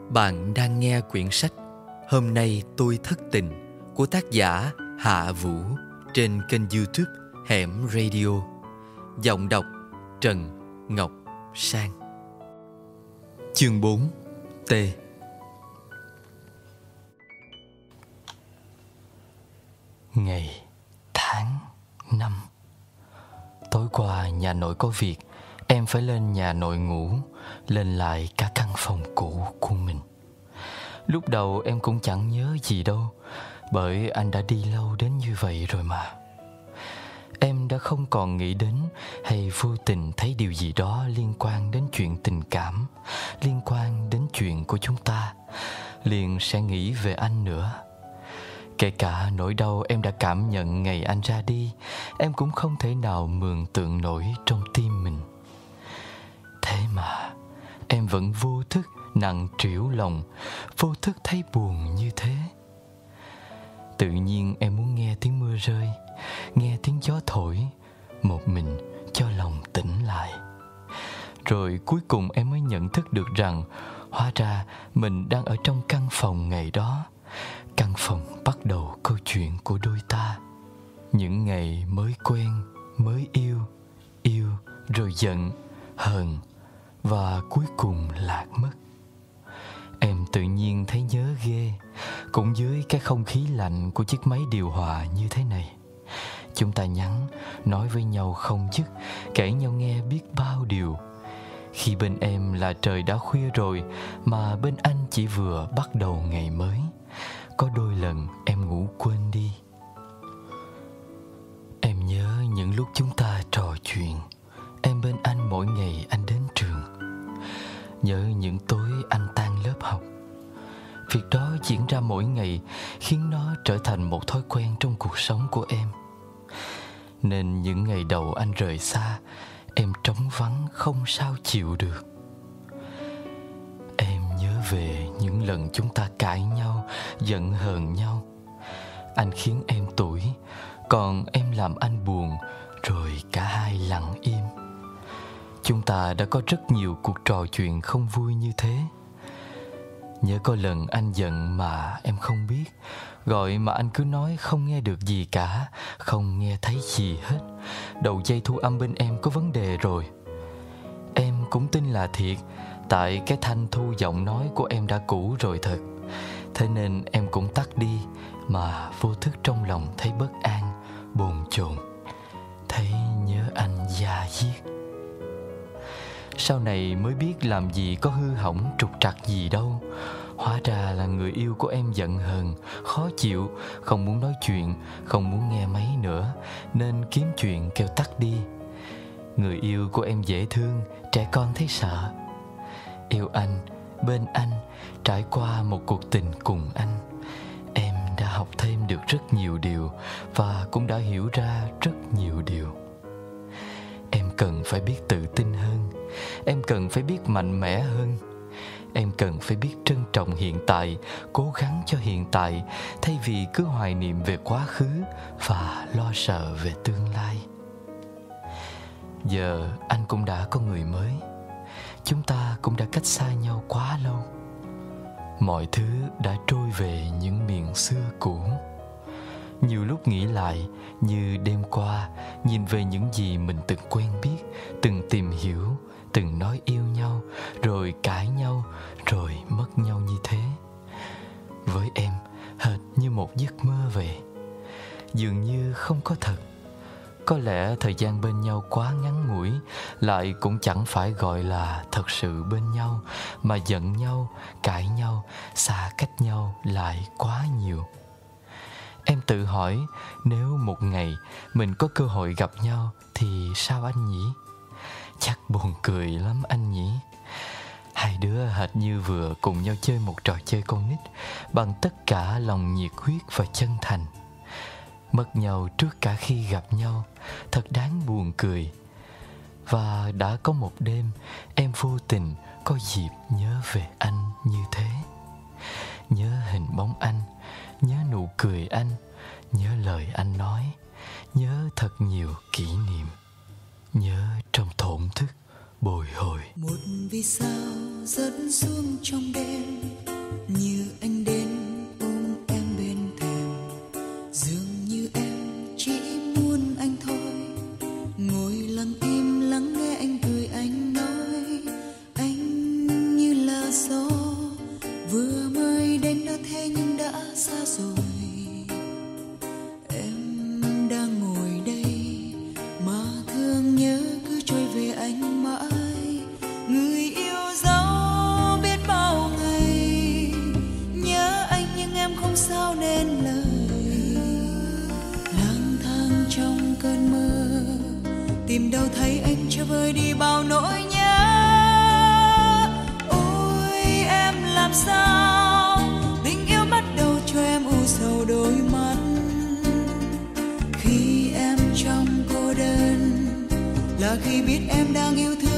Bạn đang nghe quyển sách Hôm nay tôi thất tình của tác giả Hạ Vũ trên kênh YouTube Hẻm Radio. Giọng đọc Trần Ngọc Sang. Chương 4 T. Ngày tháng năm. Tối qua nhà nội có việc, em phải lên nhà nội ngủ, lên lại cả căn phòng cũ của mình. Lúc đầu em cũng chẳng nhớ gì đâu, bởi anh đã đi lâu đến như vậy rồi mà. Em đã không còn nghĩ đến hay vô tình thấy điều gì đó liên quan đến chuyện tình cảm, liên quan đến chuyện của chúng ta, liền sẽ nghĩ về anh nữa. Kể cả nỗi đau em đã cảm nhận ngày anh ra đi, em cũng không thể nào mường tượng nổi trong tim mình. Thế mà em vẫn vô thức nặng trĩu lòng, vô thức thấy buồn như thế. Tự nhiên em muốn nghe tiếng mưa rơi, nghe tiếng gió thổi, một mình cho lòng tỉnh lại. Rồi cuối cùng em mới nhận thức được rằng hóa ra mình đang ở trong căn phòng ngày đó, căn phòng bắt đầu câu chuyện của đôi ta. Những ngày mới quen, mới yêu, yêu rồi giận, hờn và cuối cùng lạc mất. Em tự nhiên thấy nhớ ghê, cũng dưới cái không khí lạnh của chiếc máy điều hòa như thế này. Chúng ta nhắn, nói với nhau không dứt, kể nhau nghe biết bao điều. Khi bên em là trời đã khuya rồi, mà bên anh chỉ vừa bắt đầu ngày mới. Có đôi lần em ngủ quên đi. Em nhớ những lúc chúng ta trò chuyện, em bên anh mỗi ngày anh đến trường. Nhớ những tối anh tan lớp học. Việc đó diễn ra mỗi ngày khiến nó trở thành một thói quen trong cuộc sống của em. Nên những ngày đầu anh rời xa, em trống vắng không sao chịu được. Em nhớ về những lần chúng ta cãi nhau, giận hờn nhau. Anh khiến em tủi, còn em làm anh buồn, rồi cả hai lặng im. Chúng ta đã có rất nhiều cuộc trò chuyện không vui như thế. Nhớ có lần anh giận mà em không biết, gọi mà anh cứ nói không nghe được gì cả, không nghe thấy gì hết. Đầu dây thu âm bên em có vấn đề rồi. Em cũng tin là thiệt, tại cái thanh thu giọng nói của em đã cũ rồi thật. Thế nên em cũng tắt đi, mà vô thức trong lòng thấy bất an, bồn chồn, thấy nhớ anh da diết. Sau này mới biết làm gì có hư hỏng trục trặc gì đâu. Hóa ra là người yêu của em giận hờn, khó chịu, không muốn nói chuyện, không muốn nghe máy nữa, nên kiếm chuyện kêu tắt đi. Người yêu của em dễ thương, trẻ con thấy sợ. Yêu anh, bên anh, trải qua một cuộc tình cùng anh, em đã học thêm được rất nhiều điều và cũng đã hiểu ra rất nhiều điều. Em cần phải biết tự tin hơn, em cần phải biết mạnh mẽ hơn. Em cần phải biết trân trọng hiện tại, cố gắng cho hiện tại, thay vì cứ hoài niệm về quá khứ và lo sợ về tương lai. Giờ anh cũng đã có người mới, chúng ta cũng đã cách xa nhau quá lâu. Mọi thứ đã trôi về những miền xưa cũ. Nhiều lúc nghĩ lại, như đêm qua, nhìn về những gì mình từng quen biết, từng tìm hiểu, từng nói yêu nhau, rồi cãi nhau, rồi mất nhau như thế. Với em, hệt như một giấc mơ vậy. Dường như không có thật. Có lẽ thời gian bên nhau quá ngắn ngủi, lại cũng chẳng phải gọi là thật sự bên nhau, mà giận nhau, cãi nhau, xa cách nhau lại quá nhiều. Em tự hỏi, nếu một ngày mình có cơ hội gặp nhau thì sao anh nhỉ? Chắc buồn cười lắm anh nhỉ? Hai đứa hệt như vừa cùng nhau chơi một trò chơi con nít, bằng tất cả lòng nhiệt huyết và chân thành. Mất nhau trước cả khi gặp nhau, thật đáng buồn cười. Và đã có một đêm, em vô tình có dịp nhớ về anh như thế. Nhớ hình bóng anh, nhớ nụ cười anh, nhớ lời anh nói, nhớ thật nhiều kỷ niệm. Nhớ trong thổn thức bồi hồi. Một vì sao rớt xuống trong đêm, như anh đến ôm em bên thềm, dường như em chỉ muốn anh thôi. Ngồi lặng im lắng nghe anh cười, anh nói anh như là gió vừa mới đến đã thế nhưng đã xa rồi. Em đang ngồi đây mà thương nhớ cứ trôi về anh mãi. Người yêu dấu biết bao ngày nhớ anh nhưng em không sao nên lời. Lang thang trong cơn mơ tìm đâu thấy anh cho vơi đi bao nỗi nhớ. Ôi em làm sao tình yêu bắt đầu cho em u sầu đôi mắt. Khi em trong cô đơn là khi biết em đang yêu thương